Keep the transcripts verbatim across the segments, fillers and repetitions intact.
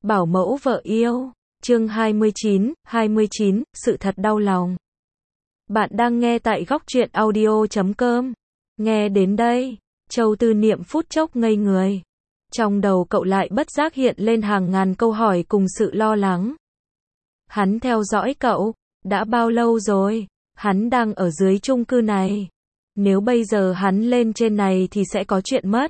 Bảo mẫu vợ yêu. Chương hai mươi chín, hai mươi chín, sự thật đau lòng. Bạn đang nghe tại góc truyện audio chấm com. Nghe đến đây, Châu Tư Niệm phút chốc ngây người. Trong đầu cậu lại bất giác hiện lên hàng ngàn câu hỏi cùng sự lo lắng. Hắn theo dõi cậu, đã bao lâu rồi? Hắn đang ở dưới chung cư này. Nếu bây giờ hắn lên trên này thì sẽ có chuyện mất.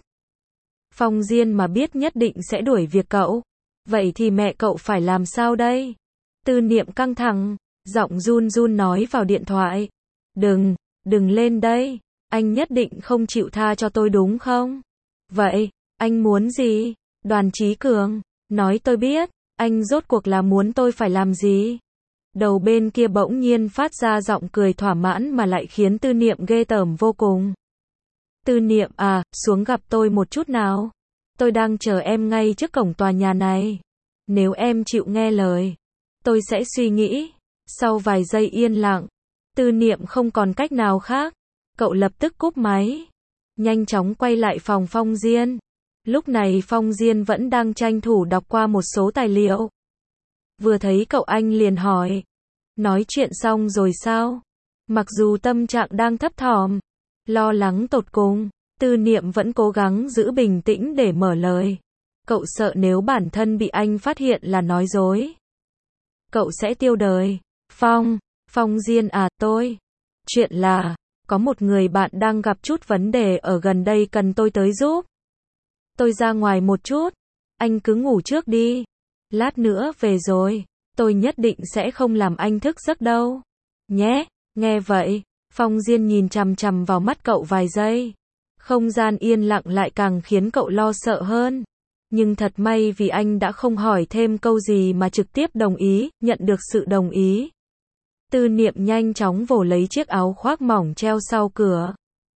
Phong Diên mà biết nhất định sẽ đuổi việc cậu. Vậy thì mẹ cậu phải làm sao đây? Tư Niệm căng thẳng, giọng run run nói vào điện thoại. Đừng, đừng lên đây. Anh nhất định không chịu tha cho tôi đúng không? Vậy, anh muốn gì? Đoàn Chí Cường, nói tôi biết, anh rốt cuộc là muốn tôi phải làm gì? Đầu bên kia bỗng nhiên phát ra giọng cười thỏa mãn mà lại khiến Tư Niệm ghê tởm vô cùng. Tư Niệm à, xuống gặp tôi một chút nào. Tôi đang chờ em ngay trước cổng tòa nhà này. Nếu em chịu nghe lời, tôi sẽ suy nghĩ. Sau vài giây yên lặng, Tư Niệm không còn cách nào khác. Cậu lập tức cúp máy. Nhanh chóng quay lại phòng Phong Diên. Lúc này Phong Diên vẫn đang tranh thủ đọc qua một số tài liệu. Vừa thấy cậu anh liền hỏi. Nói chuyện xong rồi sao? Mặc dù tâm trạng đang thấp thỏm, lo lắng tột cùng, Tư Niệm vẫn cố gắng giữ bình tĩnh để mở lời. Cậu sợ nếu bản thân bị anh phát hiện là nói dối, cậu sẽ tiêu đời. Phong, Phong Diên à, tôi. Chuyện là, có một người bạn đang gặp chút vấn đề ở gần đây cần tôi tới giúp. Tôi ra ngoài một chút, anh cứ ngủ trước đi. Lát nữa về rồi, tôi nhất định sẽ không làm anh thức giấc đâu. Nhé, nghe vậy, Phong Diên nhìn chằm chằm vào mắt cậu vài giây. Không gian yên lặng lại càng khiến cậu lo sợ hơn. Nhưng thật may vì anh đã không hỏi thêm câu gì mà trực tiếp đồng ý, nhận được sự đồng ý. Tư Niệm nhanh chóng vồ lấy chiếc áo khoác mỏng treo sau cửa.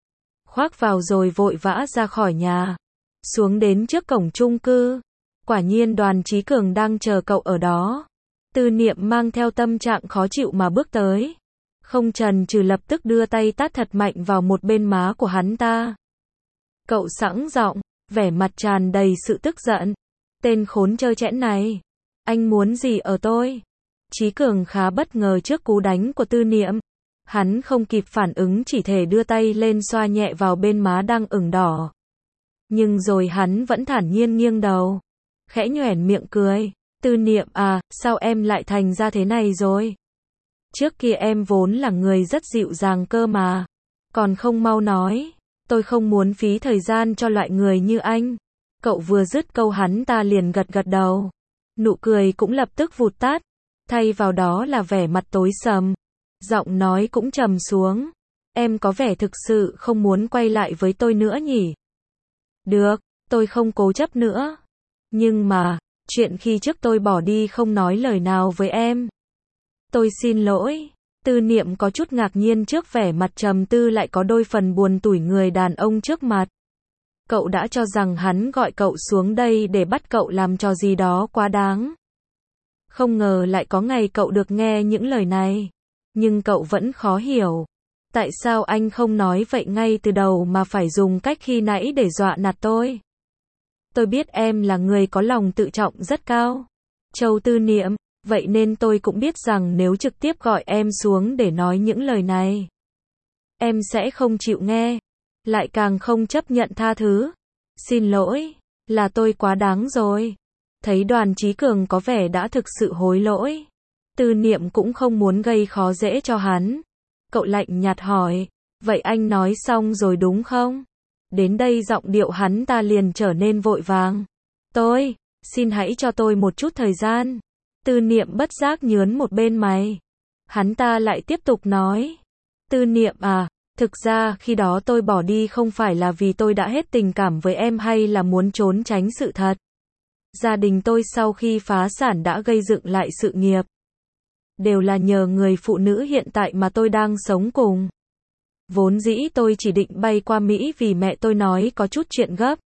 Khoác vào rồi vội vã ra khỏi nhà. Xuống đến trước cổng chung cư. Quả nhiên Đoàn Chí Cường đang chờ cậu ở đó. Tư Niệm mang theo tâm trạng khó chịu mà bước tới. Không chần chừ lập tức đưa tay tát thật mạnh vào một bên má của hắn ta. Cậu sẵn giọng, vẻ mặt tràn đầy sự tức giận. Tên khốn trơ trẽn này, anh muốn gì ở tôi? Chí Cường khá bất ngờ trước cú đánh của Tư Niệm. Hắn không kịp phản ứng chỉ thể đưa tay lên xoa nhẹ vào bên má đang ửng đỏ. Nhưng rồi hắn vẫn thản nhiên nghiêng đầu, khẽ nhoẻn miệng cười. Tư Niệm à, sao em lại thành ra thế này rồi? Trước kia em vốn là người rất dịu dàng cơ mà. Còn không mau nói, tôi không muốn phí thời gian cho loại người như anh. Cậu vừa dứt câu hắn ta liền gật gật đầu. Nụ cười cũng lập tức vụt tắt. Thay vào đó là vẻ mặt tối sầm. Giọng nói cũng trầm xuống. Em có vẻ thực sự không muốn quay lại với tôi nữa nhỉ? Được, tôi không cố chấp nữa. Nhưng mà, chuyện khi trước tôi bỏ đi không nói lời nào với em. Tôi xin lỗi. Tư Niệm có chút ngạc nhiên trước vẻ mặt trầm tư lại có đôi phần buồn tủi người đàn ông trước mặt. Cậu đã cho rằng hắn gọi cậu xuống đây để bắt cậu làm trò gì đó quá đáng. Không ngờ lại có ngày cậu được nghe những lời này. Nhưng cậu vẫn khó hiểu. Tại sao anh không nói vậy ngay từ đầu mà phải dùng cách khi nãy để dọa nạt tôi? Tôi biết em là người có lòng tự trọng rất cao. Châu Tư Niệm, vậy nên tôi cũng biết rằng nếu trực tiếp gọi em xuống để nói những lời này, em sẽ không chịu nghe, lại càng không chấp nhận tha thứ. Xin lỗi, là tôi quá đáng rồi. Thấy Đoàn Chí Cường có vẻ đã thực sự hối lỗi, Tư Niệm cũng không muốn gây khó dễ cho hắn. Cậu lạnh nhạt hỏi, vậy anh nói xong rồi đúng không? Đến đây giọng điệu hắn ta liền trở nên vội vàng. Tôi, xin hãy cho tôi một chút thời gian. Tư Niệm bất giác nhớn một bên mày. Hắn ta lại tiếp tục nói. Tư Niệm à, thực ra khi đó tôi bỏ đi không phải là vì tôi đã hết tình cảm với em hay là muốn trốn tránh sự thật. Gia đình tôi sau khi phá sản đã gây dựng lại sự nghiệp. Đều là nhờ người phụ nữ hiện tại mà tôi đang sống cùng. Vốn dĩ tôi chỉ định bay qua Mỹ vì mẹ tôi nói có chút chuyện gấp.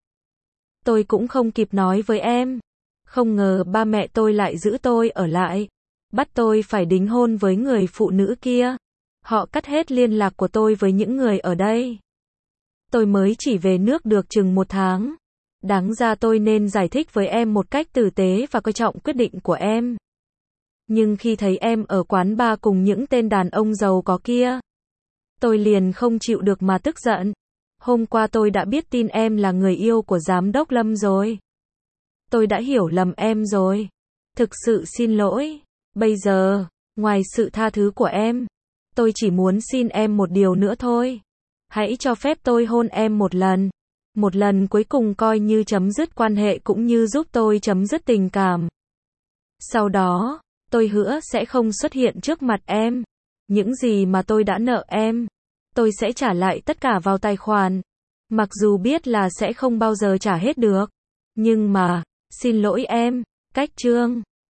Tôi cũng không kịp nói với em. Không ngờ ba mẹ tôi lại giữ tôi ở lại. Bắt tôi phải đính hôn với người phụ nữ kia. Họ cắt hết liên lạc của tôi với những người ở đây. Tôi mới chỉ về nước được chừng một tháng. Đáng ra tôi nên giải thích với em một cách tử tế và coi trọng quyết định của em. Nhưng khi thấy em ở quán bar cùng những tên đàn ông giàu có kia, tôi liền không chịu được mà tức giận. Hôm qua tôi đã biết tin em là người yêu của giám đốc Lâm rồi. Tôi đã hiểu lầm em rồi. Thực sự xin lỗi. Bây giờ, ngoài sự tha thứ của em, tôi chỉ muốn xin em một điều nữa thôi. Hãy cho phép tôi hôn em một lần. Một lần cuối cùng coi như chấm dứt quan hệ cũng như giúp tôi chấm dứt tình cảm. Sau đó, tôi hứa sẽ không xuất hiện trước mặt em. Những gì mà tôi đã nợ em, tôi sẽ trả lại tất cả vào tài khoản. Mặc dù biết là sẽ không bao giờ trả hết được. Nhưng mà, xin lỗi em, cách chương.